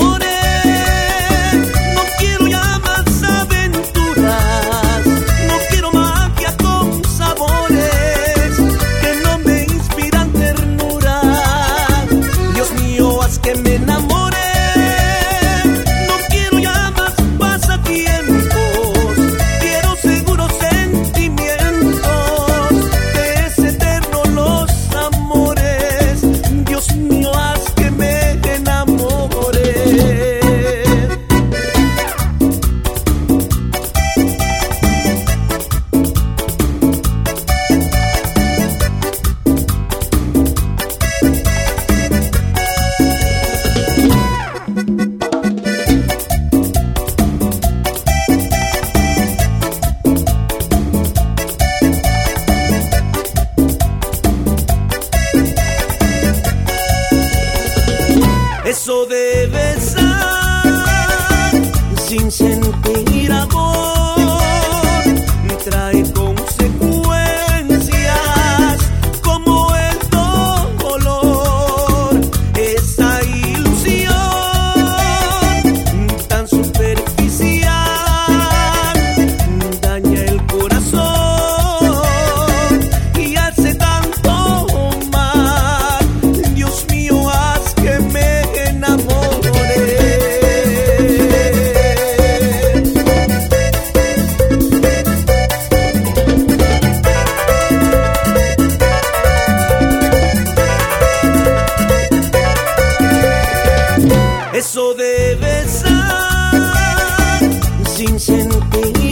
Eso de besar sin sentir amor trae consecuencias como el dolor. Esa ilusión tan superficial daña el corazón y hace tanto mal. Dios mío, haz que me eso de besar sin sentir